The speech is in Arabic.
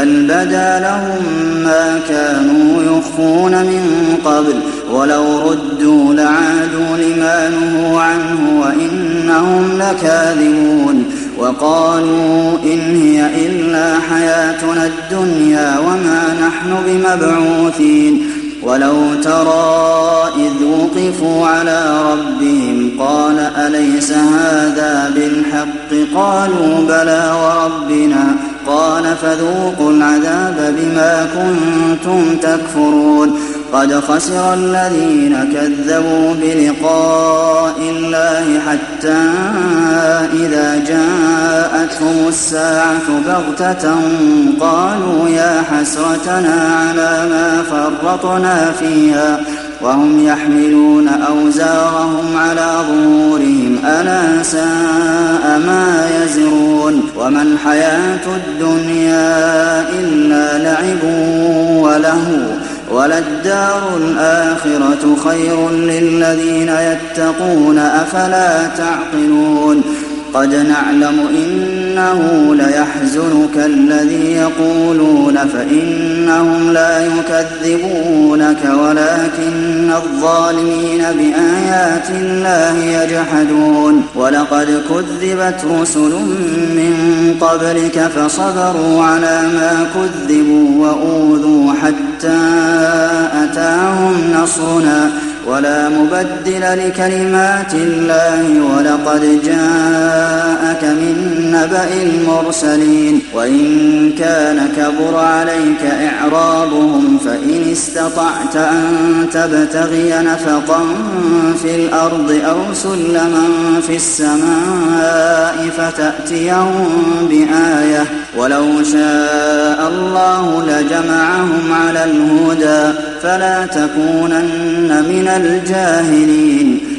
بل بدا لهم ما كانوا يخفون من قبل ولو ردوا لعادوا لما نهوا عنه وإنهم لكاذبون وقالوا إن هي إلا حياتنا الدنيا وما نحن بمبعوثين ولو ترى إذ وقفوا على ربهم قال أليس هذا بالحق قالوا بلى وربنا قال فذوقوا العذاب بما كنتم تكفرون قد خسر الذين كذبوا بلقاء الله حتى إذا جاءتهم الساعة بغتة قالوا يا حسرتنا على ما فرطنا فيها وهم يحملون أوزارهم على ظهورهم ألا ساء ما يزرون وما الحياة الدنيا إلا لعب ولهو وللدار الآخرة خير للذين يتقون أفلا تعقلون قد نعلم إنه ليحزنك الذي يقولون فإنهم لا يكذبونك ولكن الظالمين بآيات الله يجحدون ولقد كذبت رسل من قبلك فصبروا على ما كذبوا وأوذوا حتى أتاهم نصرنا ولا مبدل لكلمات الله ولقد جاءك من نبأ المرسلين وإن كان كبر عليك إعراضهم فإن استطعت أن تبتغي نفقا في الأرض أو سلما في السماء فتأتيهم بآية ولو شاء الله لجمعهم على الهدى فلا تكونن من الجاهلين